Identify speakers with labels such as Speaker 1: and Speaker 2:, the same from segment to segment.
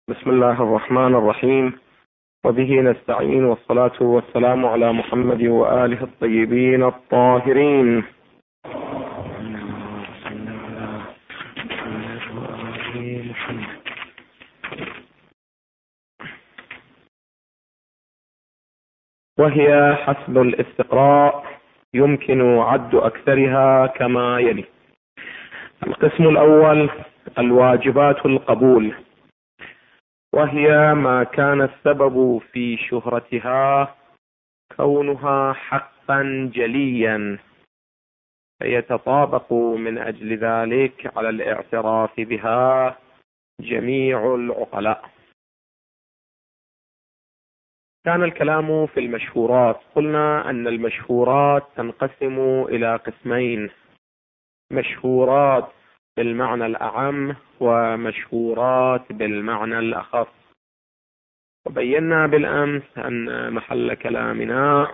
Speaker 1: بسم الله الرحمن الرحيم، وبه نستعين، والصلاة والسلام على محمد وآله الطيبين الطاهرين. وهي حسب الاستقراء يمكن عد أكثرها كما يلي: القسم الأول الواجبات القبول، وهي ما كان السبب في شهرتها كونها حقا جليا، فيتطابق من أجل ذلك على الاعتراف بها جميع العقلاء. كان الكلام في المشهورات، قلنا أن المشهورات تنقسم إلى قسمين: مشهورات بالمعنى الأعم ومشهورات بالمعنى الأخص. وبينا بالأمس أن محل كلامنا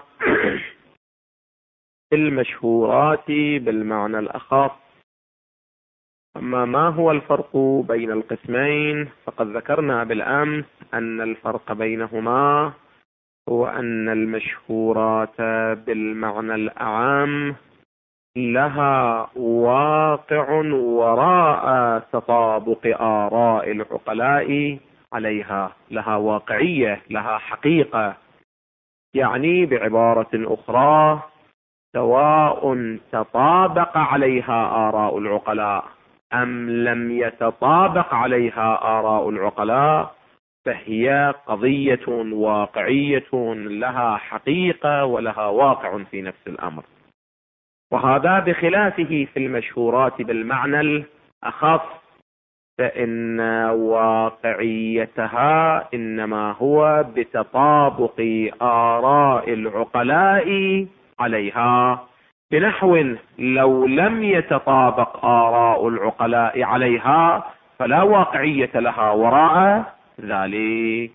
Speaker 1: المشهورات بالمعنى الأخص. أما ما هو الفرق بين القسمين فقد ذكرنا بالأمس أن الفرق بينهما هو أن المشهورات بالمعنى الأعم لها واقع وراء تطابق آراء العقلاء عليها، لها واقعية، لها حقيقة. يعني بعبارة أخرى، سواء تطابق عليها آراء العقلاء أم لم يتطابق عليها آراء العقلاء، فهي قضية واقعية لها حقيقة ولها واقع في نفس الأمر. وهذا بخلافه في المشهورات بالمعنى الأخص، فإن واقعيتها إنما هو بتطابق آراء العقلاء عليها، بنحو لو لم يتطابق آراء العقلاء عليها فلا واقعية لها وراء ذلك.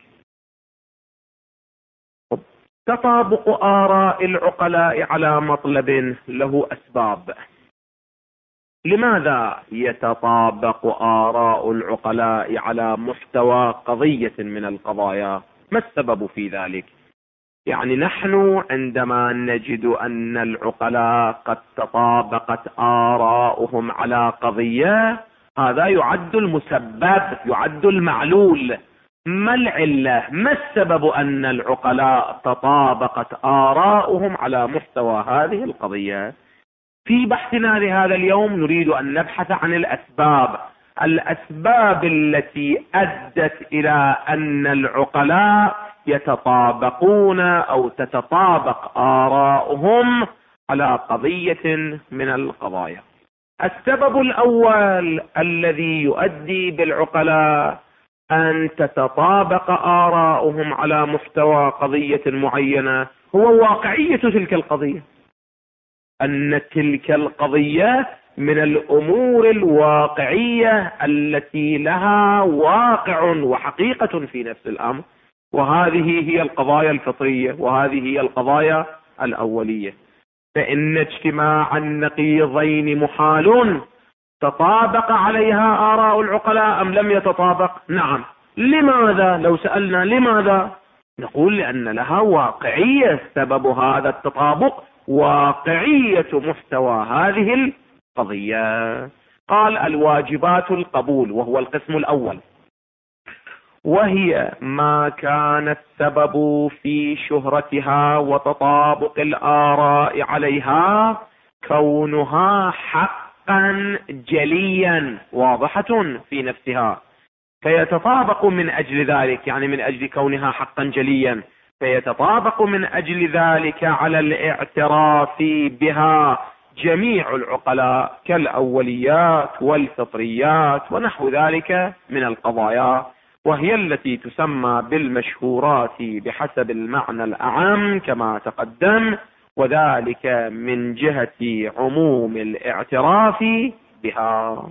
Speaker 1: تطابق آراء العقلاء على مطلب له أسباب. لماذا يتطابق آراء العقلاء على محتوى قضية من القضايا؟ ما السبب في ذلك؟ يعني نحن عندما نجد أن العقلاء قد تطابقت آراؤهم على قضية، هذا يعد المسبب، يعد المعلول. ما العلة؟ ما السبب أن العقلاء تطابقت آراؤهم على محتوى هذه القضية؟ في بحثنا لهذا اليوم نريد أن نبحث عن الأسباب التي أدت إلى أن العقلاء يتطابقون أو تتطابق آراؤهم على قضية من القضايا. السبب الأول الذي يؤدي بالعقلاء أن تتطابق آراؤهم على محتوى قضية معينة هو واقعية تلك القضية، أن تلك القضية من الأمور الواقعية التي لها واقع وحقيقة في نفس الأمر، وهذه هي القضايا الفطرية، وهذه هي القضايا الأولية. فإن اجتماع النقيضين محال. تطابق عليها آراء العقلاء أم لم يتطابق؟ نعم. لماذا؟ لو سألنا لماذا نقول لأن لها واقعية. سبب هذا التطابق واقعية محتوى هذه القضية. قال: الواجبات القبول، وهو القسم الأول، وهي ما كان السبب في شهرتها وتطابق الآراء عليها كونها حقا جليا واضحة في نفسها، فيتطابق من أجل ذلك، يعني من أجل كونها حقا جليا، فيتطابق من أجل ذلك على الاعتراف بها جميع العقلاء كالأوليات والفطريات ونحو ذلك من القضايا، وهي التي تسمى بالمشهورات بحسب المعنى الأعم كما تقدم، وذلك من جهة عموم الاعتراف بها.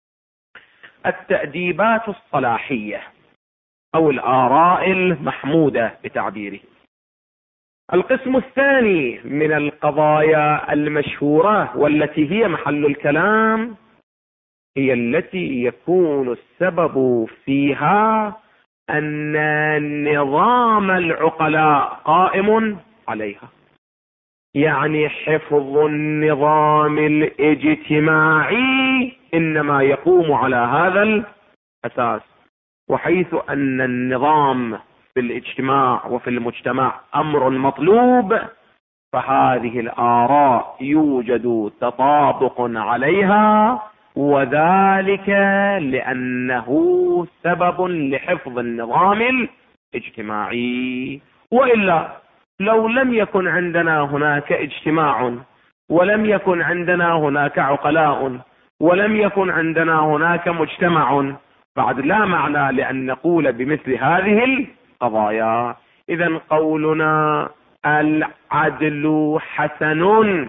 Speaker 1: التأديبات الصلاحية أو الآراء المحمودة بتعبيره. القسم الثاني من القضايا المشهورة والتي هي محل الكلام هي التي يكون السبب فيها أن نظام العقلاء قائم عليها، يعني حفظ النظام الاجتماعي إنما يقوم على هذا الأساس. وحيث أن النظام في الاجتماع وفي المجتمع أمر مطلوب، فهذه الآراء يوجد تطابق عليها، وذلك لأنه سبب لحفظ النظام الاجتماعي. وإلا لو لم يكن عندنا هناك اجتماع، ولم يكن عندنا هناك عقلاء، ولم يكن عندنا هناك مجتمع، بعد لا معنى لأن نقول بمثل هذه القضايا. إذن قولنا العدل حسن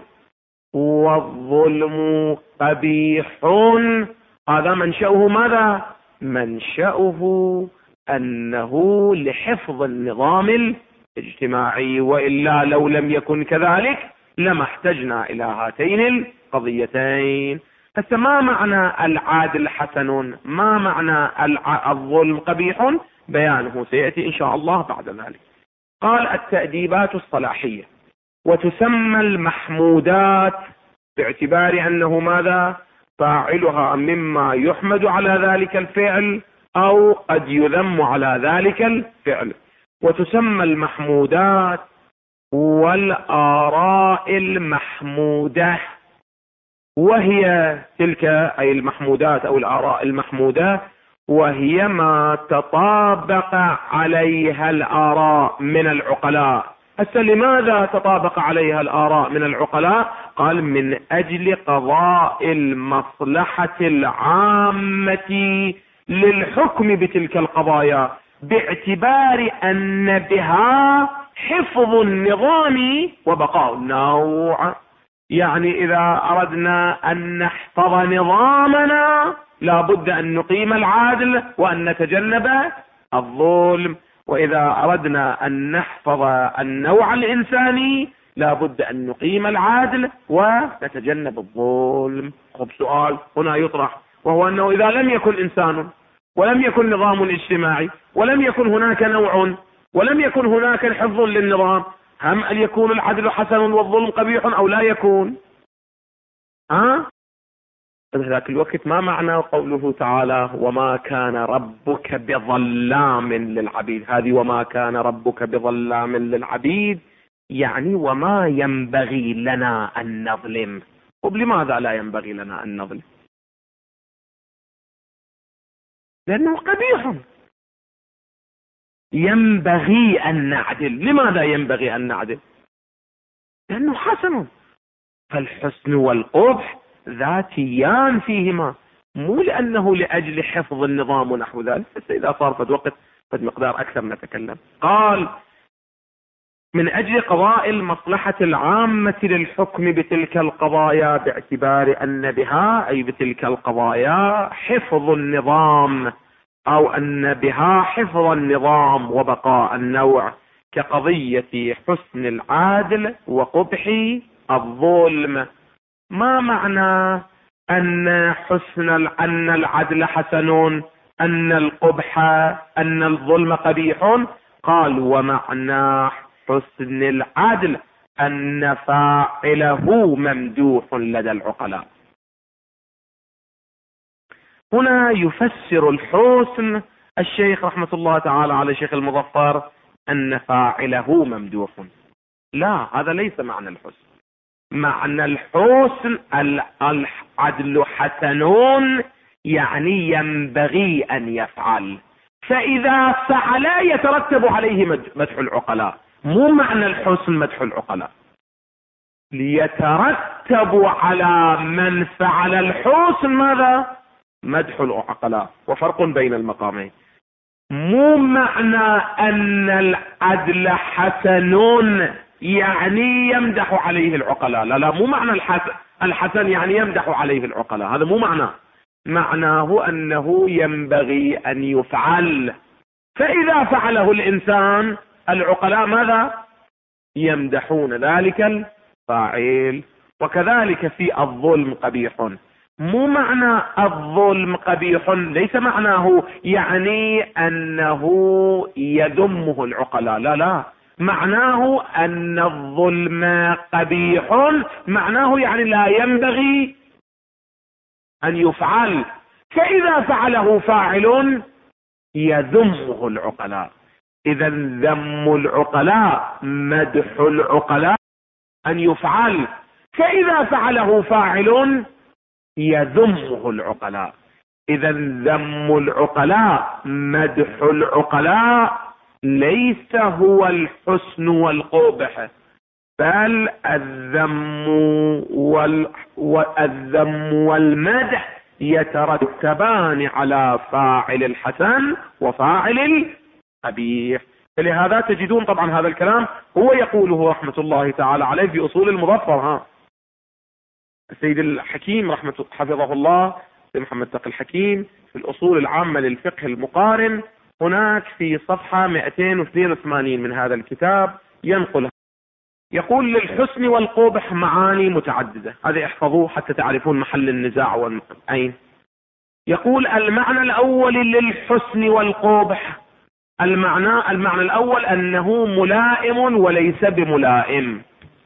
Speaker 1: والظلم قبيح، هذا منشأه ماذا؟ منشأه أنه لحفظ النظام الاجتماعي، وإلا لو لم يكن كذلك لما احتجنا إلى هاتين القضيتين. هسه ما معنى العادل حسن؟ ما معنى الظلم قبيح؟ بيانه سيأتي إن شاء الله بعد ذلك. قال التأديبات الصلاحية، وتسمى المحمودات باعتبار أنه ماذا؟ فاعلها مما يحمد على ذلك الفعل أو قد يذم على ذلك الفعل. وتسمى المحمودات والآراء المحمودة، وهي تلك أي المحمودات أو الآراء المحمودة، وهي ما تطابق عليها الآراء من العقلاء. هسه لماذا تطابق عليها الآراء من العقلاء؟ قال من أجل قضاء المصلحة العامة للحكم بتلك القضايا، باعتبار أن بها حفظ النظام وبقاء النوع. يعني إذا أردنا أن نحفظ نظامنا لابد أن نقيم العدل وأن نتجنب الظلم، وإذا أردنا أن نحفظ النوع الإنساني لابد أن نقيم العدل ونتجنب الظلم. خب سؤال هنا يطرح، وهو أنه إذا لم يكن إنسان ولم يكن نظام اجتماعي ولم يكن هناك نوع ولم يكن هناك حفظ للنظام، هم أن يكون العدل حسن والظلم قبيح أو لا يكون؟ في ذاك الوقت ما معنى قوله تعالى وما كان ربك بظلام للعبيد؟ هذه وما كان ربك بظلام للعبيد يعني وما ينبغي لنا أن نظلم. ولماذا لا ينبغي لنا أن نظلم؟ لأنه قبيح. ينبغي أن نعدل. لماذا ينبغي أن نعدل؟ لأنه حسن. فالحسن والقبح ذاتيان فيهما، مو لأنه لأجل حفظ النظام ونحو ذلك. بس إذا صار فد وقت فد مقدار أكثر نتكلم. قال من أجل قضاء المصلحة العامة للحكم بتلك القضايا، باعتبار أن بها أي بتلك القضايا حفظ النظام، أو أن بها حفظ النظام وبقاء النوع، كقضية حسن العادل وقبح الظلم. ما معنى أن العدل حسن، أن القبح، أن الظلم قبيح؟ قال ومعنى حسن العدل أن فاعله ممدوح لدى العقلاء. هنا يفسر الحسن الشيخ رحمة الله تعالى على شيخ المظفر أن فاعله ممدوح. لا، هذا ليس معنى الحسن. معنى الحسن العدل حسنون يعني ينبغي أن يفعل، فإذا فعل يترتب عليه مدح العقلاء. مو معنى الحسن مدح العقلاء، ليترتب على من فعل الحسن ماذا؟ مدح العقلاء. وفرق بين المقامين. مو معنى أن العدل حسنون يعني يمدح عليه العقلاء. لا لا، مو معنى الحسن يعني يمدح عليه العقلاء، هذا مو معناه. معناه أنه ينبغي أن يفعل، فإذا فعله الإنسان العقلاء ماذا؟ يمدحون ذلك الفاعل. وكذلك في الظلم قبيح، مو معنى الظلم قبيح، ليس معناه يعني انه يذمه العقلاء، لا لا، معناه ان الظلم قبيح، معناه يعني لا ينبغي ان يفعل، فاذا فعله فاعل يذمه العقلاء. اذا ذم العقلاء مدح العقلاء ان يفعل، فاذا فعله فاعل يذمه العقلاء. اذا ذم العقلاء مدح العقلاء ليس هو الحسن والقبح، بل الذم والمدح يترتبان على فاعل الحسن وفاعل القبيح. فلهذا تجدون طبعا هذا الكلام هو يقوله رحمة الله تعالى عليه في أصول المظفر. السيد الحكيم حفظه الله، محمد تقي الحكيم، في الأصول العامة للفقه المقارن، هناك في صفحة 282 من هذا الكتاب ينقل، يقول: للحسن والقبح معاني متعددة. هذا احفظوه حتى تعرفون محل النزاع أين. يقول: المعنى الأول للحسن والقبح، المعنى الأول أنه ملائم وليس بملائم.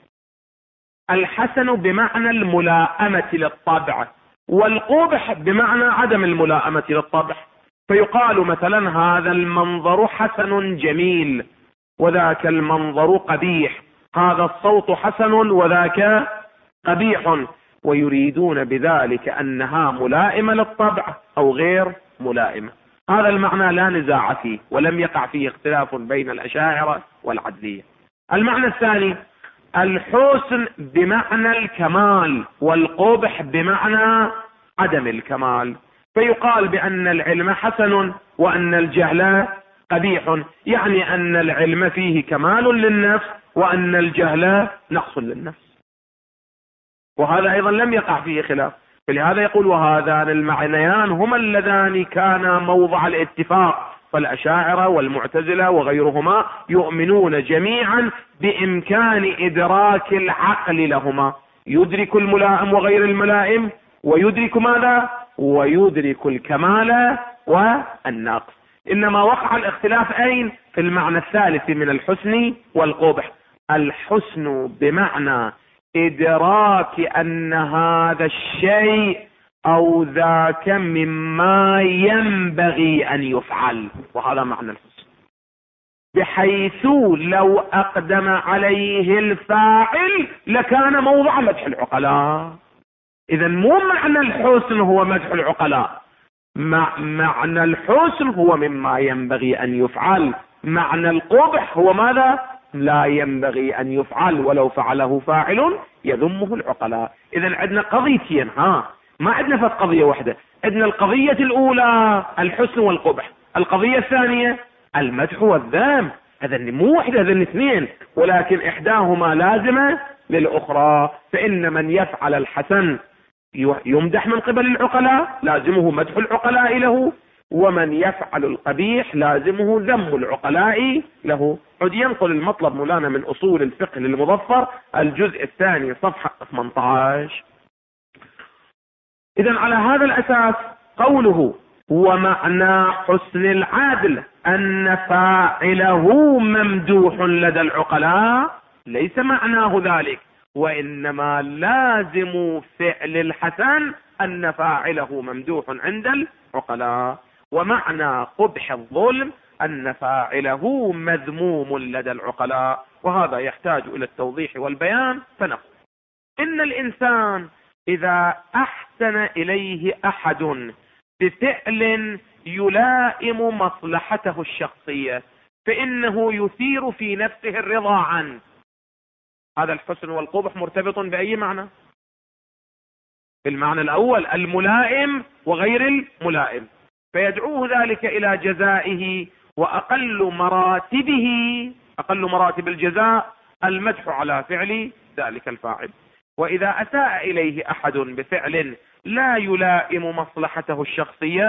Speaker 1: الحسن بمعنى الملائمة للطبع، والقبح بمعنى عدم الملائمة للطبع. فيقال مثلا: هذا المنظر حسن جميل وذاك المنظر قبيح، هذا الصوت حسن وذاك قبيح، ويريدون بذلك أنها ملائمة للطبع أو غير ملائمة. هذا المعنى لا نزاع فيه ولم يقع فيه اختلاف بين الأشاعرة والعدلية. المعنى الثاني: الحسن بمعنى الكمال والقبح بمعنى عدم الكمال. فيقال بأن العلم حسن وأن الجهل قبيح، يعني أن العلم فيه كمال للنفس وأن الجهل نقص للنفس، وهذا أيضا لم يقع فيه خلاف. فلهذا يقول: وهذان المعنيان هما اللذان كانا موضع الاتفاق. فالأشاعرة والمعتزلة وغيرهما يؤمنون جميعا بإمكان إدراك العقل لهما، يدرك الملائم وغير الملائم، ويدرك ماذا؟ ويدرك الكمال والنقص. إنما وقع الاختلاف أين؟ في المعنى الثالث من الحسن والقبح. الحسن بمعنى إدراك أن هذا الشيء أو ذاك مما ينبغي أن يفعل، وهذا معنى الحسن، بحيث لو أقدم عليه الفاعل لكان موضع مدح العقلاء. إذا مو معنى الحسن هو مدح العقلاء، معنى الحسن هو مما ينبغي أن يفعل، معنى القبح هو ماذا؟ لا ينبغي أن يفعل، ولو فعله فاعل يذمه العقلاء. إذا عندنا قضيتين، ما عندنا فقط قضية واحدة. عندنا القضية الأولى الحسن والقبح، القضية الثانية المدح والذم. هذا مو واحدة، هذا اثنين، ولكن إحداهما لازمة للأخرى. فإن من يفعل الحسن يمدح من قبل العقلاء، لازمه مدح العقلاء له، ومن يفعل القبيح لازمه ذم العقلاء له. عد ينقل المطلب مولانا من أصول الفقه للمظفر الجزء الثاني صفحة 18. إذن على هذا الأساس قوله: ومعنى حسن العدل أن فاعله ممدوح لدى العقلاء، ليس معناه ذلك، وإنما لازم فعل الحسن أن فاعله ممدوح عند العقلاء. ومعنى قبح الظلم أن فاعله مذموم لدى العقلاء، وهذا يحتاج إلى التوضيح والبيان. فنقول إن الإنسان إذا أحسن إليه أحد بفعل يلائم مصلحته الشخصية فإنه يثير في نفسه الرضا عنه. هذا الحسن والقبح مرتبط بأي معنى؟ بالمعنى الأول الملائم وغير الملائم، فيدعوه ذلك إلى جزائه، وأقل مراتب الجزاء المدح على فعل ذلك الفاعل. وإذا أساء إليه أحد بفعل لا يلائم مصلحته الشخصية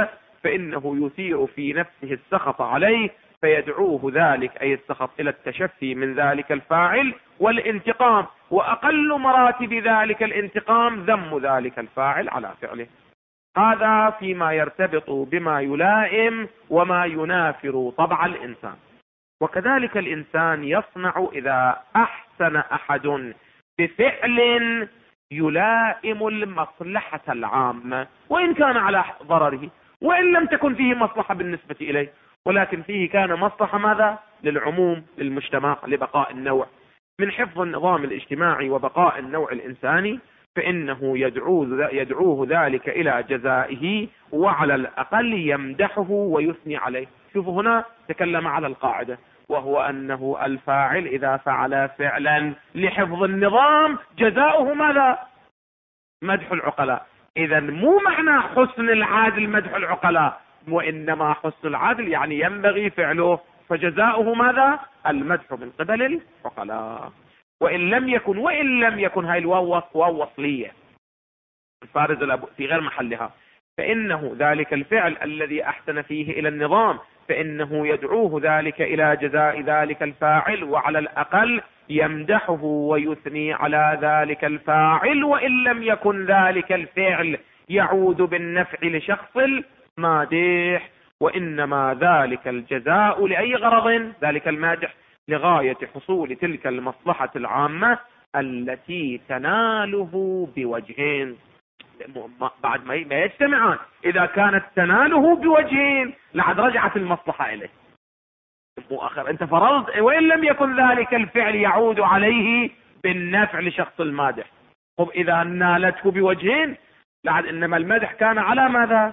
Speaker 1: فإنه يثير في نفسه السخط عليه، فيدعوه ذلك أي السخط إلى التشفي من ذلك الفاعل والانتقام، وأقل مراتب ذلك الانتقام ذم ذلك الفاعل على فعله. هذا فيما يرتبط بما يلائم وما ينافر طبع الإنسان. وكذلك الإنسان يصنع إذا أحسن أحد بفعل يلائم المصلحة العامة، وإن كان على ضرره، وإن لم تكن فيه مصلحة بالنسبة إليه، ولكن فيه كان مصلحة ماذا؟ للعموم، للمجتمع، لبقاء النوع، من حفظ النظام الاجتماعي وبقاء النوع الإنساني، فإنه يدعوه ذلك إلى جزائه، وعلى الأقل يمدحه ويثني عليه. شوفوا هنا تكلم على القاعدة، وهو أنه الفاعل إذا فعل فعلا لحفظ النظام جزاؤه ماذا؟ مدح العقلاء. إذا مو معنى حسن العادل مدح العقلاء، وإنما حسن العادل يعني ينبغي فعله، فجزاؤه ماذا؟ المدح من قبل العقلاء. وإن لم يكن هاي الواو وصلية الفارز في غير محلها، فإنه ذلك الفعل الذي أحسن فيه إلى النظام فإنه يدعوه ذلك إلى جزاء ذلك الفاعل، وعلى الأقل يمدحه ويثني على ذلك الفاعل، وإن لم يكن ذلك الفعل يعود بالنفع لشخص المادح، وإنما ذلك الجزاء لأي غرض؟ ذلك المادح لغاية حصول تلك المصلحة العامة التي تناله بوجهين. بعد ما يجتمعان، إذا كانت تناله بوجهين لعد رجعت المصلحة إليه مؤخر. أنت فرضت وإن لم يكن ذلك الفعل يعود عليه بالنفع لشخص المادح. طب إذا نالته بوجهين لعد، إنما المدح كان على ماذا؟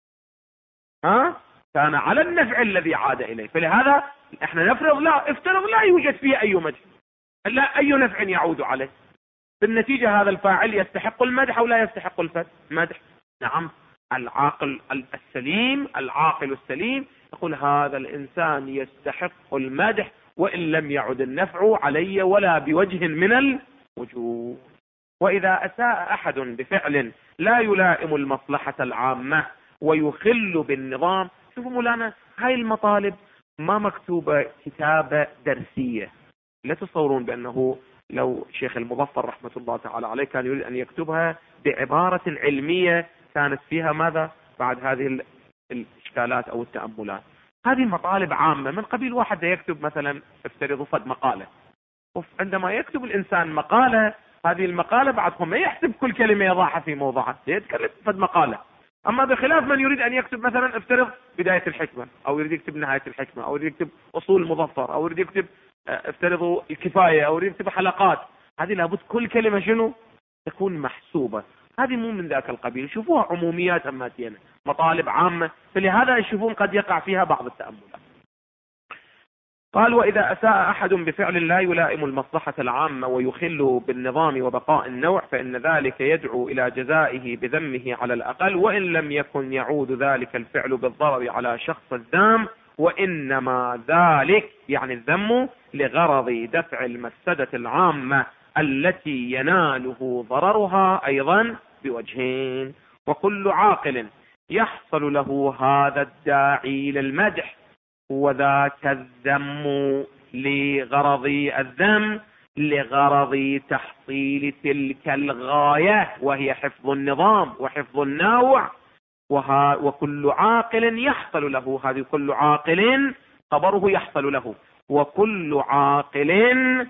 Speaker 1: كان على النفع الذي عاد إليه. فلهذا احنا نفرض افترض لا يوجد فيه أي مدح، لا أي نفع يعود عليه. بالنتيجة هذا الفاعل يستحق المدح أو لا يستحق المدح؟ نعم. العاقل السليم يقول هذا الإنسان يستحق المدح وإن لم يعد النفع علي ولا بوجه من الوجوه. وإذا أساء أحد بفعل لا يلائم المصلحة العامة ويخل بالنظام. شوفوا مولانا، هاي المطالب ما مكتوبة كتابة درسية. لا تصورون بأنه لو شيخ المظفر رحمة الله تعالى عليه كان يريد أن يكتبها بعبارة علمية كانت فيها ماذا بعد هذه الإشكالات أو التأملات. هذه مطالب عامة من قبيل واحد يكتب مثلا افترضوا فد مقالة، عندما يكتب الإنسان مقالة، هذه المقالة بعدهم ما يحسب كل كلمة يضعها في موضعها، يتكلم فد مقالة. أما بخلاف من يريد أن يكتب مثلا افترض بداية الحكمة، أو يريد يكتب نهاية الحكمة، أو يريد يكتب أصول المظفر، أو يريد يكتب افترضوا الكفاية، أو يريد يكتب حلقات، هذه لابد كل كلمة شنو تكون محسوبة. هذه مو من ذاك القبيل. شوفوها عموميات أماتية، مطالب عامة، فلهذا يشوفون قد يقع فيها بعض التأملات. قال وإذا أساء أحد بفعل لا يلائم المصلحة العامة ويخل بالنظام وبقاء النوع فإن ذلك يدعو إلى جزائه بذمه على الأقل، وإن لم يكن يعود ذلك الفعل بالضرر على شخص الذام، وإنما ذلك يعني الذم لغرض دفع المفسدة العامة التي يناله ضررها أيضا بوجهين. وكل عاقل يحصل له هذا الداعي للمدح وذاك الذم لغرض الذم لغرض تحصيل تلك الغاية وهي حفظ النظام وحفظ النوع. وكل عاقل يحصل له، هذه كل عاقل خبره يحصل له، وكل عاقل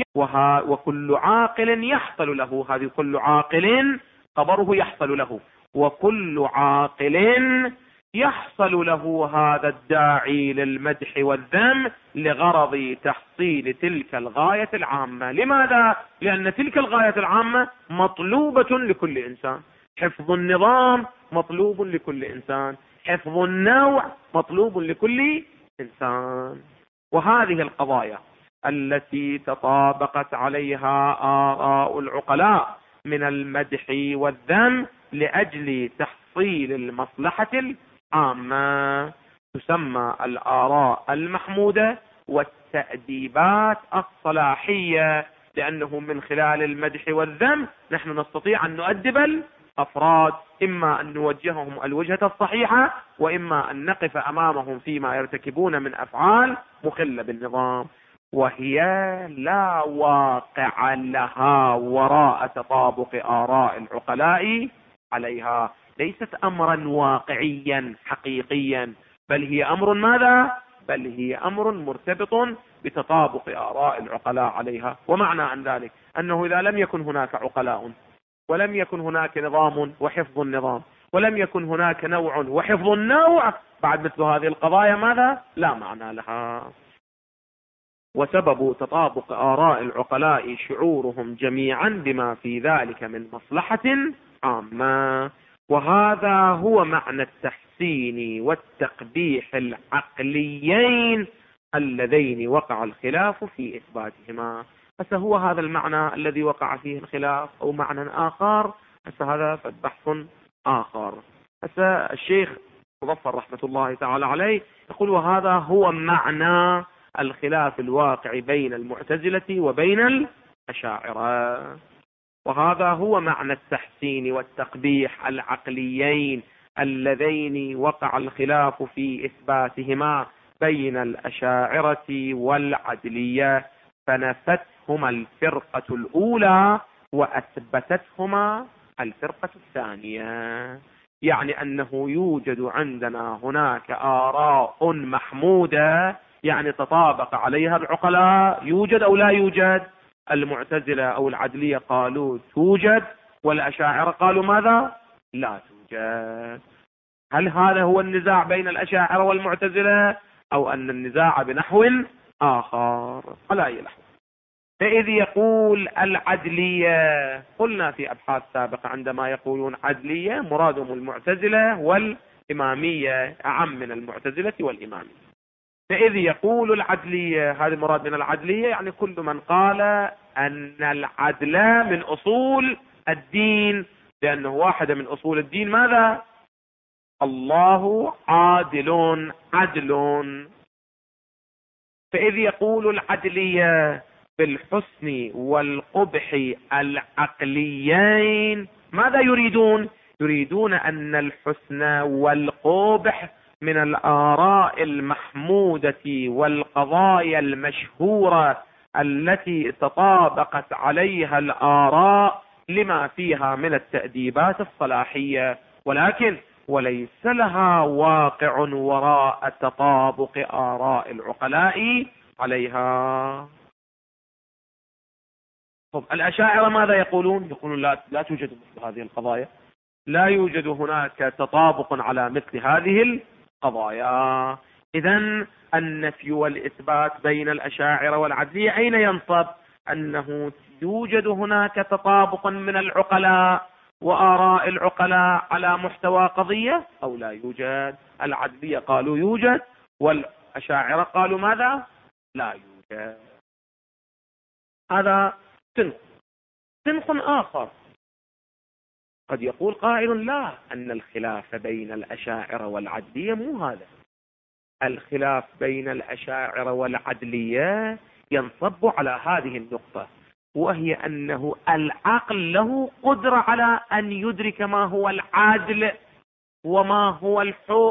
Speaker 1: وكل عاقل يحصل له، هذه كل عاقل خبره يحصل له، وكل عاقل يحصل له هذا الداعي للمدح والذم لغرض تحصيل تلك الغاية العامة. لماذا؟ لأن تلك الغاية العامة مطلوبة لكل إنسان. حفظ النظام مطلوب لكل إنسان، حفظ النوع مطلوب لكل إنسان. وهذه القضايا التي تطابقت عليها آراء العقلاء من المدح والذم لأجل تحصيل المصلحة العامة تسمى الآراء المحمودة والتأديبات الصلاحية، لأنه من خلال المدح والذم نحن نستطيع أن نؤدب أفراد، إما أن نوجههم الوجهة الصحيحة، وإما أن نقف أمامهم فيما يرتكبون من أفعال مخلة بالنظام، وهي لا واقع لها وراء تطابق آراء العقلاء عليها. ليست أمرا واقعيا حقيقيا، بل هي أمر ماذا؟ بل هي أمر مرتبط بتطابق آراء العقلاء عليها. ومعنى عن ذلك أنه إذا لم يكن هناك عقلاء، ولم يكن هناك نظام وحفظ النظام، ولم يكن هناك نوع وحفظ النوع، بعد مثل هذه القضايا ماذا؟ لا معنى لها. وسبب تطابق آراء العقلاء شعورهم جميعا بما في ذلك من مصلحة عامة، وهذا هو معنى التحسين والتقبيح العقليين اللذين وقع الخلاف في إثباتهما. هو هذا المعنى الذي وقع فيه الخلاف أو معنى آخر؟ هذا بحث آخر. الشيخ مظفر رحمة الله تعالى عليه يقول وهذا هو معنى الخلاف الواقع بين المعتزلة وبين الأشاعرة، وهذا هو معنى التحسين والتقبيح العقليين اللذين وقع الخلاف في إثباتهما بين الأشاعرة والعدلية، فنفتهما الفرقة الأولى وأثبتتهما الفرقة الثانية. يعني أنه يوجد عندنا هناك آراء محمودة، يعني تطابق عليها العقلاء، يوجد أو لا يوجد؟ المعتزلة أو العدلية قالوا توجد، والأشاعرة قالوا ماذا؟ لا توجد. هل هذا هو النزاع بين الأشاعرة والمعتزلة، أو أن النزاع بنحو آخر؟ على أي نحو؟ فإذ يقول العدلية، قلنا في أبحاث سابقة عندما يقولون عدلية مرادهم المعتزلة والإمامية، أعم من المعتزلة والإمامية. فإذ يقول العدلية، هذا المراد من العدلية يعني كل من قال أن العدل من أصول الدين، لأنه واحدة من أصول الدين ماذا؟ الله عادل عدل. فإذ يقول العدلية بالحسن والقبح العقليين، ماذا يريدون؟ يريدون أن الحسن والقبح من الآراء المحمودة والقضايا المشهورة التي تطابقت عليها الآراء لما فيها من التأديبات الصلاحية، ولكن وليس لها واقع وراء تطابق آراء العقلاء عليها. طب الأشاعرة ماذا يقولون؟ يقولون لا توجد مثل هذه القضايا، لا يوجد هناك تطابق على مثل هذه القضايا. إذن النفي والإثبات بين الأشاعرة والعدلية أين ينصب؟ أنه يوجد هناك تطابق من العقلاء وآراء العقلاء على محتوى قضية أو لا يوجد؟ العدلية قالوا يوجد، والأشاعرة قالوا ماذا؟ لا يوجد. هذا صنف آخر. قد يقول قائل لا، أن الخلاف بين الأشاعرة والعدلية مو هذا. الخلاف بين الأشاعرة والعدلية ينصب على هذه النقطة، وهي أنه العقل له قدرة على أن يدرك ما هو العدل وما هو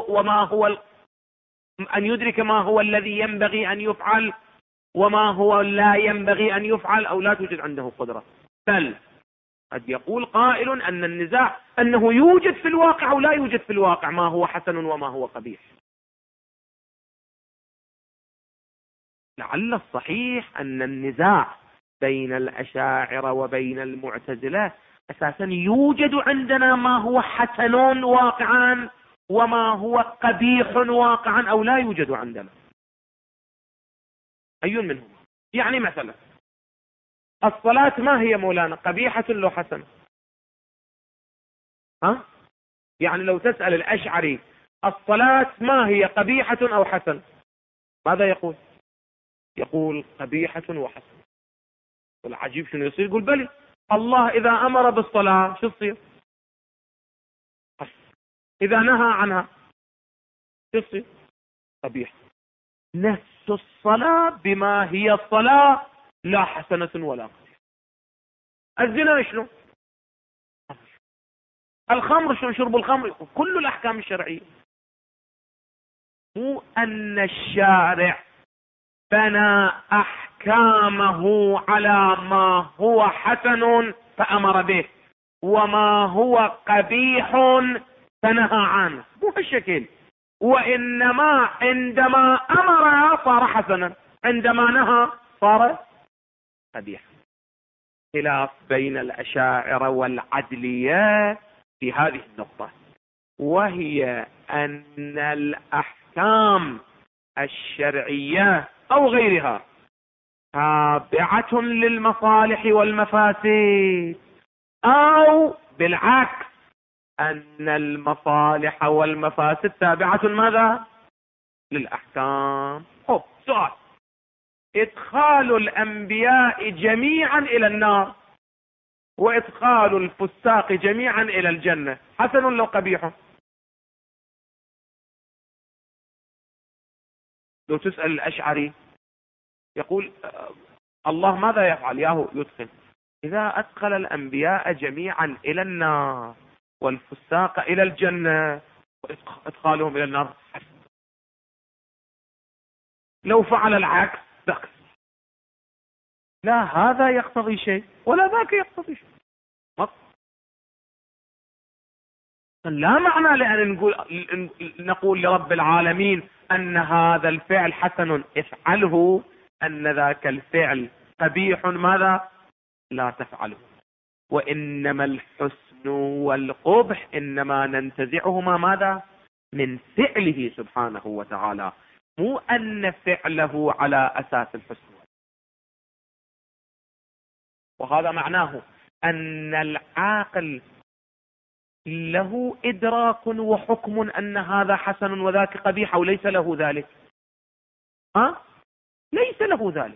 Speaker 1: أن يدرك ما هو الذي ينبغي أن يفعل وما هو لا ينبغي أن يفعل، أو لا توجد عنده قدرة. بل قد يقول قائل أن النزاع أنه يوجد في الواقع أو لا يوجد في الواقع ما هو حسن وما هو قبيح. لعل الصحيح أن النزاع بين الأشاعرة وبين المعتزلة أساسا يوجد عندنا ما هو حسن واقعا وما هو قبيح واقعا، أو لا يوجد عندنا. أي منهم؟ يعني مثلا الصلاة ما هي مولانا؟ قبيحة لو حسنة؟ يعني لو تسأل الأشعري الصلاة ما هي قبيحة أو حسنة، ماذا يقول؟ يقول قبيحة وحسنة. والعجيب شنو يصير؟ يقول بلي الله إذا أمر بالصلاة شو تصير؟ إذا نهى عنها شو تصير؟ قبيح. نفس الصلاة بما هي الصلاة لا حسنة ولا قبيحة. الزنا شنو؟ الخمر، شرب الخمر، كل الأحكام الشرعية. مو أن الشارع بنى أحكامه على ما هو حسن فأمر به، وما هو قبيح فنهى عنه، مو هالشكل. وإنما عندما أمر صار حسنا، عندما نهى صار قبيحا. خلاف بين الأشاعرة والعدلية في هذه النقطة، وهي أن الأحكام الشرعية أو غيرها تابعة للمصالح والمفاسد، أو بالعكس أن المصالح والمفاسد تابعة ماذا؟ للأحكام. سؤال: إدخال الأنبياء جميعا إلى النار وإدخال الفساق جميعا إلى الجنة حسن لو قبيح؟ لو تسأل الأشعري يقول الله ماذا يفعل؟ ياهو يدخل. إذا أدخل الأنبياء جميعا إلى النار والفساق إلى الجنة وإدخالهم إلى النار حسن. لو فعل العكس دخل. لا هذا يقتضي شيء ولا ذاك يقتضي شيء. لا معنى لأن نقول لرب العالمين أن هذا الفعل حسن افعله، أن ذاك الفعل قبيح ماذا؟ لا تفعله. وإنما الحسن والقبح إنما ننتزعهما ماذا؟ من فعله سبحانه وتعالى، مو أن فعله على أساس الحسن. وهذا معناه أن العاقل له إدراك وحكم أن هذا حسن وذاك قبيح، وليس له ذلك. ليس له ذلك.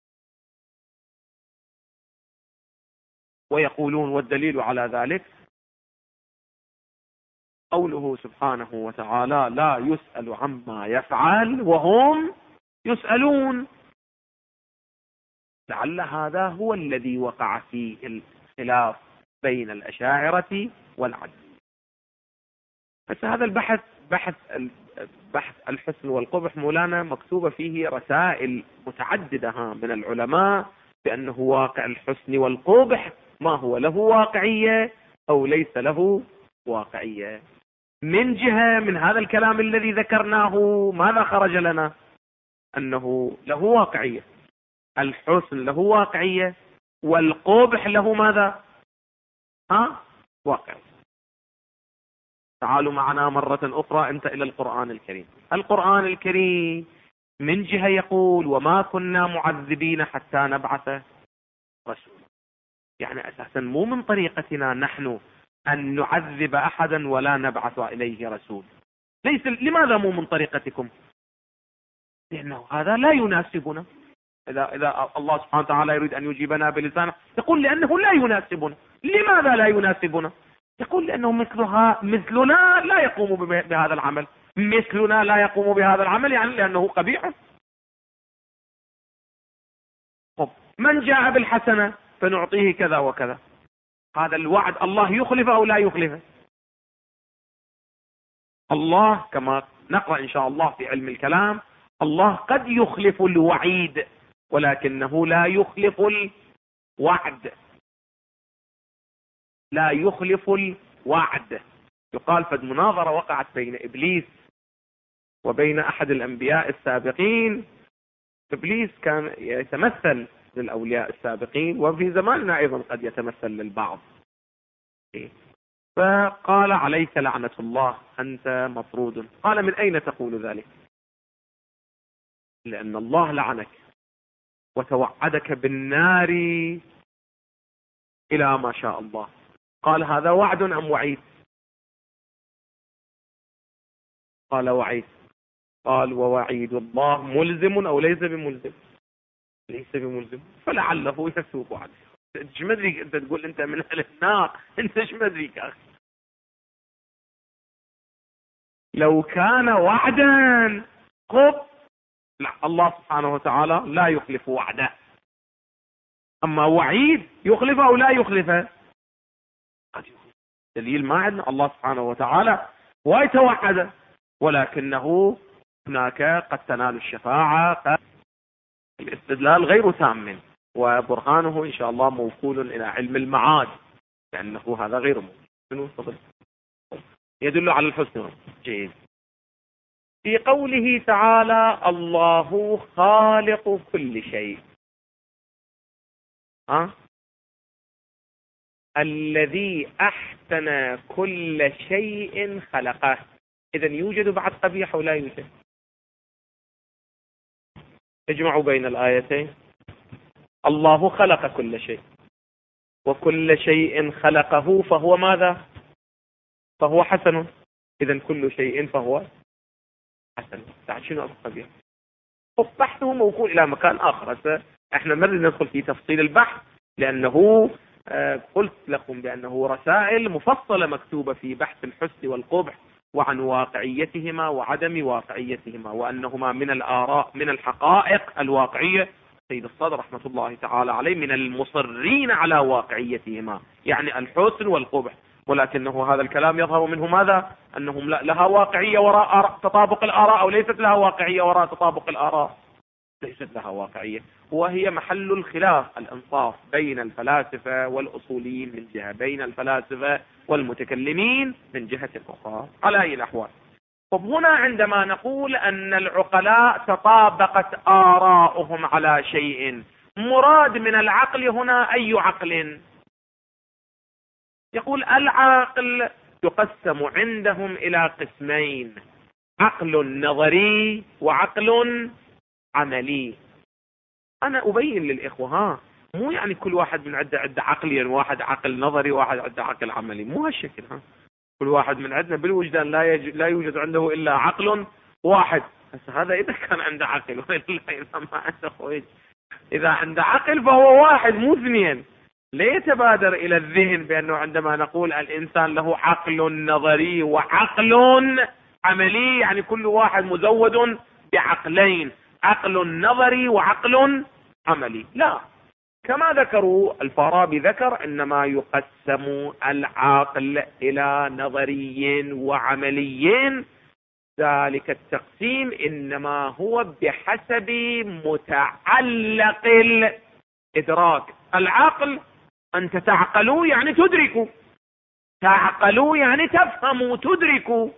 Speaker 1: ويقولون والدليل على ذلك قوله سبحانه وتعالى: لا يسأل عما يفعل وهم يسألون. لعل هذا هو الذي وقع فيه الخلاف بين الأشاعرة والعدل. بس هذا البحث بحث الحسن والقبح مولانا مكتوبة فيه رسائل متعددة من العلماء بأنه واقع الحسن والقبح ما هو له واقعية أو ليس له واقعية. من جهة من هذا الكلام الذي ذكرناه ماذا خرج لنا؟ أنه له واقعية، الحسن له واقعية والقبح له ماذا؟ واقعية. تعالوا معنا مرة أخرى أنت إلى القرآن الكريم. القرآن الكريم من جهة يقول: وما كنا معذبين حتى نبعث رسولا. يعني أساسا مو من طريقتنا نحن أن نعذب أحدا ولا نبعث إليه رسول. لماذا مو من طريقتكم؟ لأنه هذا لا يناسبنا. إذا الله سبحانه وتعالى يريد أن يجيبنا بلسانه يقول لأنه لا يناسبنا. لماذا لا يناسبنا؟ يقول لأنه مثلنا لا يقوم بهذا العمل. مثلنا لا يقوم بهذا العمل يعني لأنه قبيح. من جاء بالحسنة فنعطيه كذا وكذا. هذا الوعد الله يخلف أو لا يخلفه؟ الله كما نقرأ إن شاء الله في علم الكلام الله قد يخلف الوعيد ولكنه لا يخلف الوعد. لا يخلف الوعد. يقال فد مناظرة وقعت بين إبليس وبين أحد الأنبياء السابقين. إبليس كان يتمثل للأولياء السابقين وفي زماننا أيضا قد يتمثل للبعض. فقال: عليك لعنة الله أنت مطرود. قال: من أين تقول ذلك؟ لأن الله لعنك وتوعدك بالنار إلى ما شاء الله. قال: هذا وعد أم وعيد؟ قال: وعيد. قال: ووعيد الله ملزم أو ليس بملزم؟ ليس بملزم، فلعله يتوب عنه. ايش مدريك انت تقول انت من اهل النار؟ انت ايش مدريك يا اخي؟ لو كان وعدا لا، الله سبحانه وتعالى لا يخلف وعده. اما وعيد يخلفه او لا يخلفه؟ قد يخلف. دليل ما عندنا. الله سبحانه وتعالى ويتوحد، ولكنه هناك قد تنال الشفاعة. الاستدلال غير تام، وبرهانه إن شاء الله موصول إلى علم المعاد، لأنه هذا غير موجود يدل على الحسن. جيد. في قوله تعالى الله خالق كل شيء، الذي أحسن كل شيء خلقه، إذن يوجد بعد قبيح ولا يوجد؟ اجمعوا بين الآيتين. الله خلق كل شيء، وكل شيء خلقه فهو ماذا؟ فهو حسن. إذن كل شيء فهو حسن. تعال شنو أبو قبيح؟ بحثه موكول إلى مكان آخر. هسه احنا ما بدنا ندخل في تفصيل البحث، لأنه قلت لكم بأنه رسائل مفصلة مكتوبة في بحث الحسن والقبح، وعن واقعيتهما وعدم واقعيتهما، وأنهما من الآراء من الحقائق الواقعية. سيد الصدر رحمة الله تعالى عليه من المصرين على واقعيتهما، يعني الحسن والقبح، ولكنه هذا الكلام يظهر منه ماذا؟ أنهم لها واقعية وراء تطابق الآراء، أو ليست لها واقعية وراء تطابق الآراء؟ ليست لها واقعية، وهي محل الخلاف، الانصاف بين الفلاسفة والأصوليين من جهة، بين الفلاسفة والمتكلمين من جهة أخرى. على أي الأحوال، طب هنا عندما نقول أن العقلاء تطابقت آراؤهم على شيء، مراد من العقل هنا أي عقل؟ يقول العقل يقسم عندهم إلى قسمين: عقل نظري وعقل عملي. أنا أبين للإخوة، مو يعني كل واحد من عدة عقليا، واحد عقل نظري واحد عدة عقل عملي، مو هالشكل. كل واحد من عندنا بالوجدان لا يوجد عنده إلا عقل واحد. بس هذا إذا كان عنده عقل، إذا ما عنده، إذا عنده عقل فهو واحد مو اثنين. ليتبادر إلى الذهن بأنه عندما نقول الإنسان له عقل نظري وعقل عملي، يعني كل واحد مزود بعقلين، عقل نظري وعقل عملي. لا، كما ذكروا الفارابي ذكر إنما يقسم العقل إلى نظري وعملي. ذلك التقسيم إنما هو بحسب متعلق الإدراك. العقل أنت تعقلوا يعني تدركوا، تعقلوا يعني تفهموا تدركوا.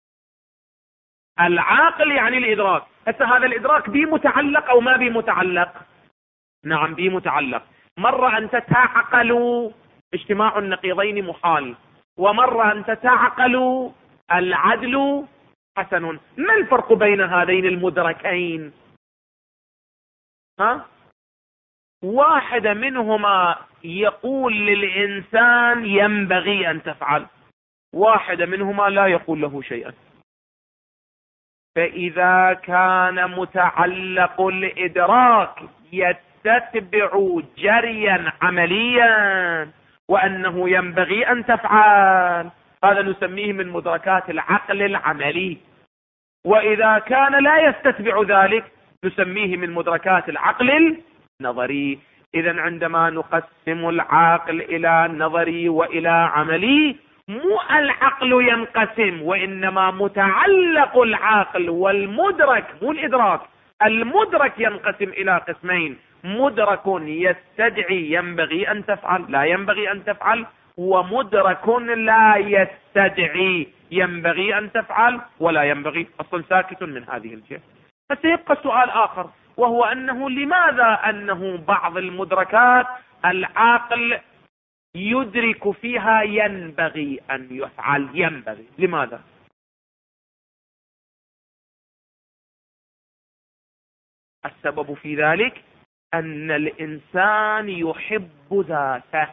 Speaker 1: العقل يعني الإدراك. هذا الإدراك به متعلق أو ما به متعلق؟ نعم به متعلق. مرة أنت تعقل اجتماع النقيضين محال، ومرة أنت تعقل العدل حسن. ما الفرق بين هذين المدركين؟ واحد منهما يقول للإنسان ينبغي أن تفعل، واحد منهما لا يقول له شيئا. فإذا كان متعلق الإدراك يتتبع جريا عمليا وأنه ينبغي أن تفعل، هذا نسميه من مدركات العقل العملي. وإذا كان لا يستتبع ذلك نسميه من مدركات العقل النظري. إذن عندما نقسم العقل إلى نظري وإلى عملي، مو العقل ينقسم، وإنما متعلق العقل والمدرك، مو الإدراك. المدرك ينقسم إلى قسمين: مدرك يستدعي ينبغي أن تفعل لا ينبغي أن تفعل، ومدرك لا يستدعي ينبغي أن تفعل ولا ينبغي، أصلا ساكت من هذه الجهة. فسيبقى سؤال آخر، وهو أنه لماذا أنه بعض المدركات العقل يدرك فيها ينبغي أن يفعل، ينبغي، لماذا؟ السبب في ذلك أن الإنسان يحب ذاته،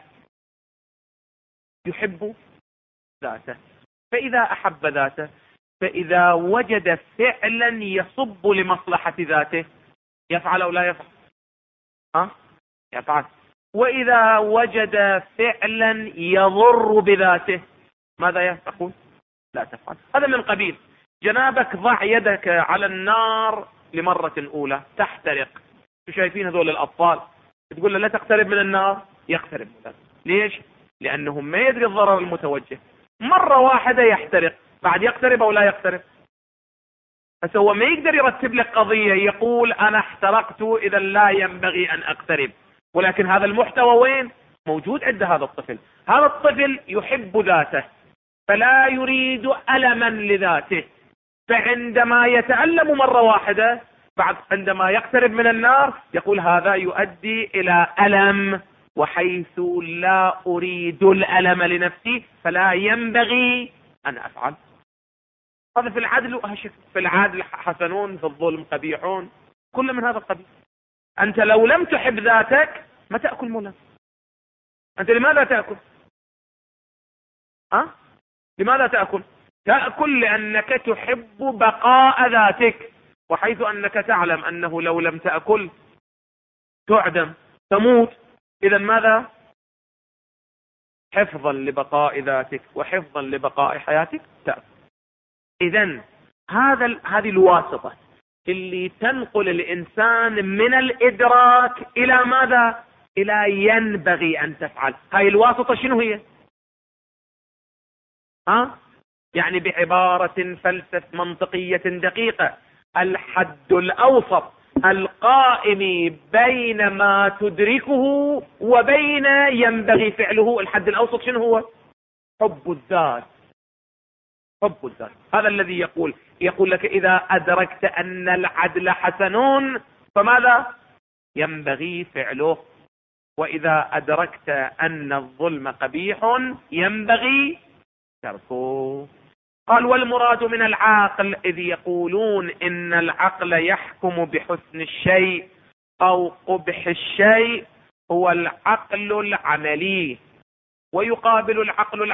Speaker 1: يحب ذاته. فإذا أحب ذاته، فإذا وجد فعلا يصب لمصلحة ذاته يفعل أو لا يفعل؟ يفعل. وإذا وجد فعلا يضر بذاته ماذا تقول؟ لا تفعل. هذا من قبيل جنابك ضع يدك على النار لمرة أولى تحترق. شايفين هذول الأطفال تقول له لا تقترب من النار، يقترب منها. ليش؟ لأنهم ما يدري الضرر المتوجه. مرة واحدة يحترق، بعد يقترب او لا يقترب. بس هو ما يقدر يرتب لك قضية يقول انا احترقت اذا لا ينبغي ان اقترب، ولكن هذا المحتوى وين موجود عند هذا الطفل. هذا الطفل يحب ذاته فلا يريد ألما لذاته، فعندما يتألم مرة واحدة بعد عندما يقترب من النار يقول هذا يؤدي إلى ألم، وحيث لا أريد الألم لنفسي فلا ينبغي أن أفعل. هذا في العدل في العدل حسنون، في الظلم قبيحون، كل من هذا القبيل. أنت لو لم تحب ذاتك ما تأكل مولا. أنت لماذا تأكل؟ لماذا تأكل؟ تأكل لأنك تحب بقاء ذاتك، وحيث أنك تعلم أنه لو لم تأكل تعدم تموت، إذا ماذا؟ حفظا لبقاء ذاتك وحفظا لبقاء حياتك تأكل. إذا هذه الواسطة اللي تنقل الإنسان من الإدراك إلى ماذا؟ إلى ينبغي أن تفعل. هاي الواسطة شنو هي؟ يعني بعبارة فلسفة منطقية دقيقة، الحد الأوسط القائم بين ما تدركه وبين ينبغي فعله، الحد الأوسط شنو هو؟ حب الذات. حب الذات هذا الذي يقول لك إذا أدركت أن العدل حسنون فماذا؟ ينبغي فعله، وإذا أدركت أن الظلم قبيح ينبغي تركه. قال والمراد من العاقل إذ يقولون إن العقل يحكم بحسن الشيء أو قبح الشيء هو العقل العملي، ويقابل العقل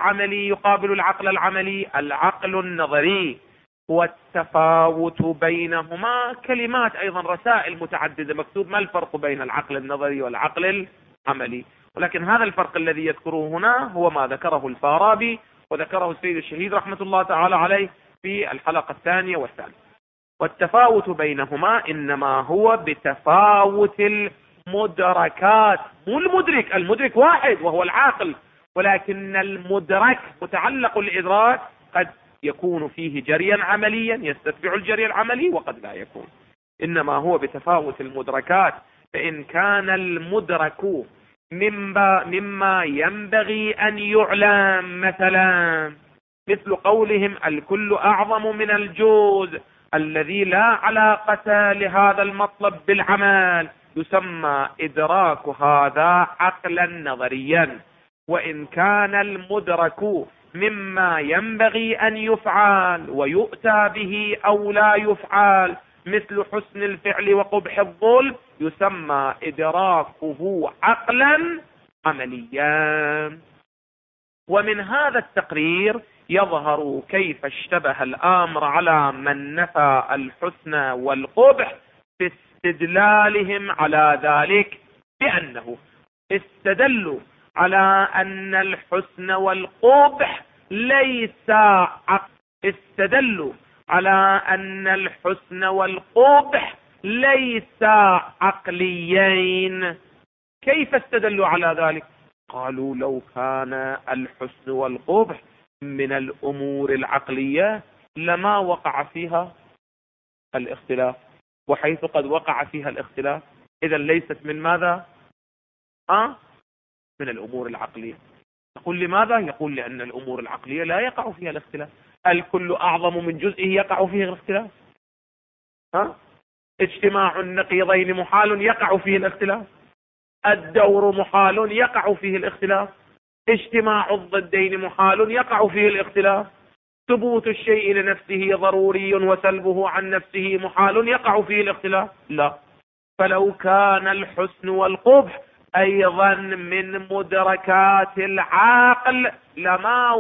Speaker 1: العملي العقل النظري، والتفاوت بينهما كلمات أيضا رسائل متعددة مكتوب ما الفرق بين العقل النظري والعقل العملي، ولكن هذا الفرق الذي يذكره هنا هو ما ذكره الفارابي وذكره السيد الشهيد رحمة الله تعالى عليه في الحلقة 2 والثالثة. والتفاوت بينهما إنما هو بتفاوت المدركات، مو المدرك واحد وهو العاقل، ولكن المدرك متعلق الإدراك قد يكون فيه جريا عمليا يستتبع الجري العملي وقد لا يكون، إنما هو بتفاوت المدركات. فإن كان المدرك مما ينبغي أن يعلم، مثلا مثل قولهم الكل أعظم من الجزء الذي لا علاقة لهذا المطلب بالعمل، يسمى إدراك هذا عقلا نظريا. وإن كان المدرك مما ينبغي أن يفعل ويؤتى به أو لا يفعل مثل حسن الفعل وقبح الظلم يسمى إدراكه عقلا عمليا. ومن هذا التقرير يظهر كيف اشتبه الأمر على من نفى الحسن والقبح في استدلالهم على ذلك، بأنه استدلوا على أن الحسن والقبح ليس ليس عقليين. كيف استدلوا على ذلك؟ قالوا لو كان الحسن والقبح من الأمور العقلية لما وقع فيها الاختلاف، وحيث قد وقع فيها الاختلاف إذا ليست من ماذا؟ من الأمور العقلية. يقول لماذا؟ يقول لأن الأمور العقلية لا يقع فيها الاختلاف. الكل أعظم من جزئه يقع فيه الاختلاف. اجتماع النقيضين محال يقع فيه الاختلاف، الدور محال يقع فيه الاختلاف، اجتماع الضدين محال يقع فيه الاختلاف، ثبوت الشيء لنفسه ضروري وسلبه عن نفسه محال يقع فيه الاختلاف. لا، فلو كان الحسن والقبح أيضا من مدركات العقل لما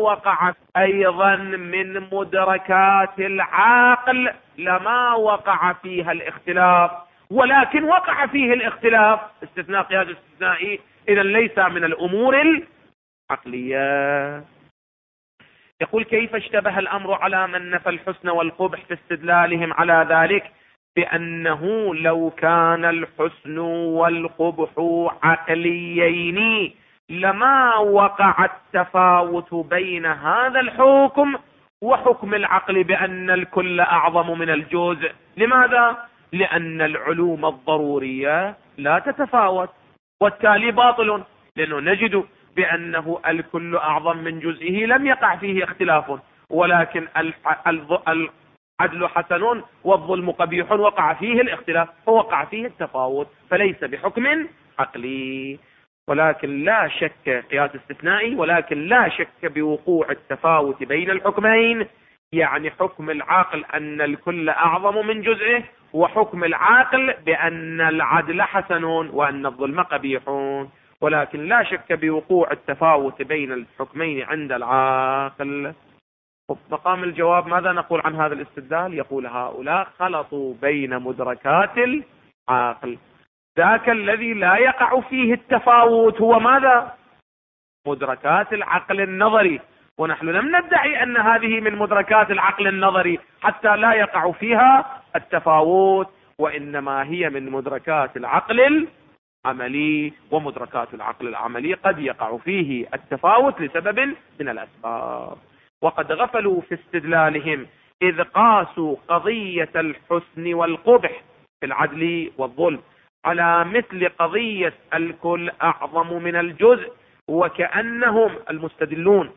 Speaker 1: وقع فيها الاختلاف، ولكن وقع فيه الاختلاف استثناء قياس استثنائي، إذا ليس من الأمور العقلية. يقول كيف اشتبه الأمر على من نفى الحسن والقبح في استدلالهم على ذلك، بأنه لو كان الحسن والقبح عقليين لما وقع التفاوت بين هذا الحكم وحكم العقل بأن الكل أعظم من الجزء. لماذا؟ لأن العلوم الضرورية لا تتفاوت، والتالي باطل، لأنه نجد بأنه الكل أعظم من جزئه لم يقع فيه اختلاف، ولكن العدل حسن والظلم قبيح وقع فيه الاختلاف، فوقع فيه التفاوت، فليس بحكم عقلي. ولكن لا شك، قياس استثنائي، ولكن لا شك بوقوع التفاوت بين الحكمين، يعني حكم العقل أن الكل أعظم من جزئه، وحكم العقل بأن العدل حسن وأن الظلم قبيح، ولكن لا شك بوقوع التفاوت بين الحكمين عند العاقل. مقام الجواب ماذا نقول عن هذا الاستدلال؟ يقول هؤلاء خلطوا بين مدركات العاقل. ذاك الذي لا يقع فيه التفاوت هو ماذا؟ مدركات العقل النظري، ونحن لم ندعي أن هذه من مدركات العقل النظري حتى لا يقع فيها التفاوت، وإنما هي من مدركات العقل العملي، ومدركات العقل العملي قد يقع فيه التفاوت لسبب من الأسباب. وقد غفلوا في استدلالهم إذ قاسوا قضية الحسن والقبح في العدل والظلم على مثل قضية الكل أعظم من الجزء، وكأنهم المستدلون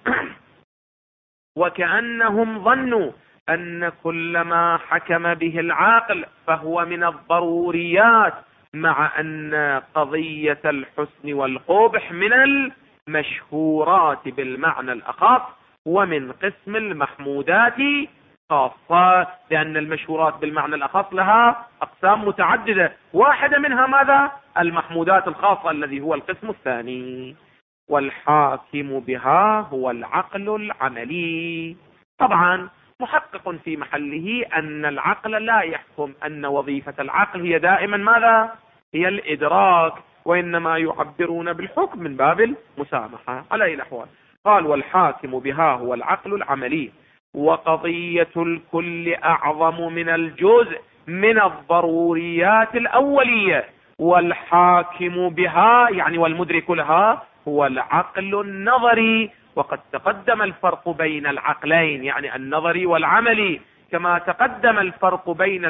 Speaker 1: وكأنهم ظنوا أن كل ما حكم به العاقل فهو من الضروريات، مع أن قضية الحسن والقبح من المشهورات بالمعنى الأخص ومن قسم المحمودات خاصة، لأن المشهورات بالمعنى الأخص لها أقسام متعددة، واحدة منها ماذا؟ المحمودات الخاصة الذي هو القسم الثاني. والحاكم بها هو العقل العملي. طبعا محقق في محله أن العقل لا يحكم، أن وظيفة العقل هي دائما ماذا؟ هي الإدراك، وإنما يعبرون بالحكم من باب المسامحة على أي الأحوال. قال والحاكم بها هو العقل العملي، وقضية الكل أعظم من الجزء من الضروريات الأولية، والحاكم بها يعني والمدرك لها هو العقل النظري. وقد تقدم الفرق بين العقلين يعني النظري والعملي، كما تقدم الفرق بين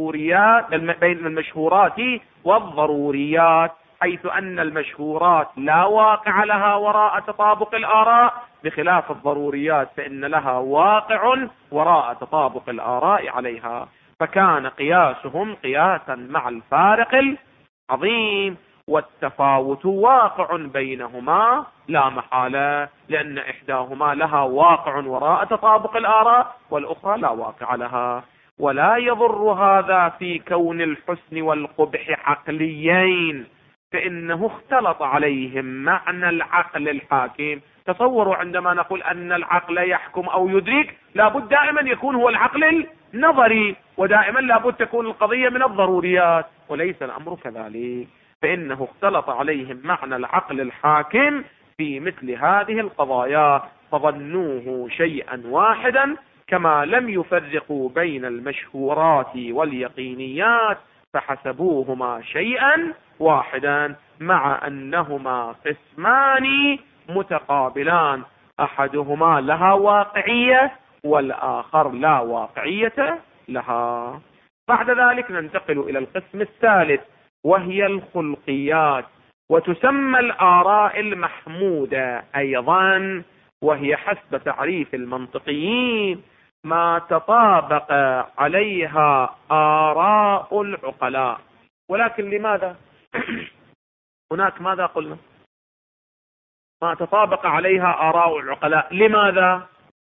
Speaker 1: المشهورات والضروريات، حيث أن المشهورات لا واقع لها وراء تطابق الآراء، بخلاف الضروريات فإن لها واقع وراء تطابق الآراء عليها. فكان قياسهم قياسا مع الفارق العظيم، والتفاوت واقع بينهما لا محالة، لأن إحداهما لها واقع وراء تطابق الآراء والأخرى لا واقع لها. ولا يضر هذا في كون الحسن والقبح عقليين، فإنه اختلط عليهم معنى العقل الحاكم. تصوروا عندما نقول أن العقل يحكم أو يدرك، لابد دائما يكون هو العقل النظري، ودائما لابد تكون القضية من الضروريات، وليس الأمر كذلك، فإنه اختلط عليهم معنى العقل الحاكم في مثل هذه القضايا، فظنوه شيئا واحدا، كما لم يفرقوا بين المشهورات واليقينيات فحسبوهما شيئا واحدا، مع أنهما قسمان متقابلان، أحدهما لها واقعية والآخر لا واقعية لها. بعد ذلك ننتقل إلى القسم الثالث، وهي الخلقيات، وتسمى الآراء المحمودة أيضا، وهي حسب تعريف المنطقيين ما تطابق عليها آراء العقلاء. ولكن لماذا؟ هناك ماذا قلنا؟ ما تطابق عليها آراء العقلاء. لماذا؟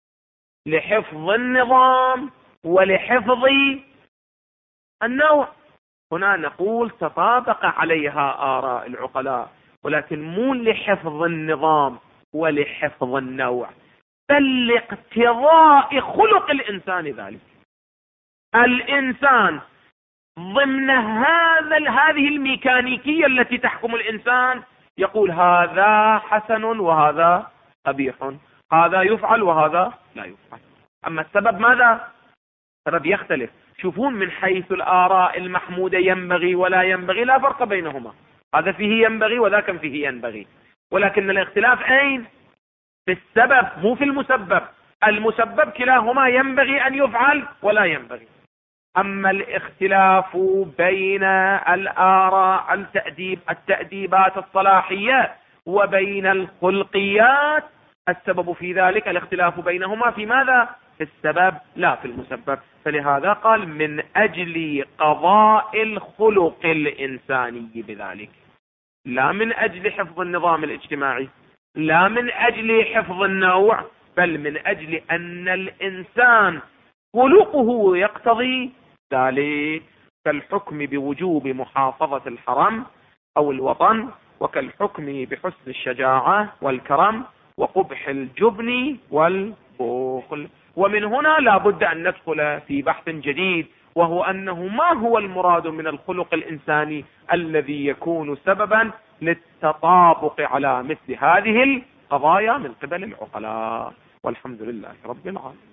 Speaker 1: لحفظ النظام ولحفظ النوع. هنا نقول تطابق عليها آراء العقلاء، ولكن مو لحفظ النظام ولحفظ النوع، بل لاقتضاء خلق الإنسان ذلك. الإنسان ضمن هذه الميكانيكية التي تحكم الإنسان يقول هذا حسن وهذا قبيح، هذا يفعل وهذا لا يفعل. أما السبب ماذا؟ السبب يختلف. شوفون من حيث الآراء المحمودة ينبغي ولا ينبغي لا فرق بينهما، هذا فيه ينبغي وذاك فيه ينبغي. ولكن الاختلاف أين؟ في السبب مو في المسبب. المسبب كلاهما ينبغي أن يفعل ولا ينبغي. أما الاختلاف بين الآراء التأديبات الصلاحية وبين الخلقيات، السبب في ذلك الاختلاف بينهما في ماذا؟ في السبب لا في المسبب. فلهذا قال من أجل قضاء الخلق الإنساني بذلك، لا من أجل حفظ النظام الاجتماعي، لا من أجل حفظ النوع، بل من أجل أن الإنسان خلقه يقتضي ذلك، كالحكم بوجوب محافظة الحرم أو الوطن، وكالحكم بحسن الشجاعة والكرم وقبح الجبن والبخل. ومن هنا لا بد أن ندخل في بحث جديد، وهو أنه ما هو المراد من الخلق الإنساني الذي يكون سببا للتطابق على مثل هذه القضايا من قبل العقلاء. والحمد لله رب العالمين.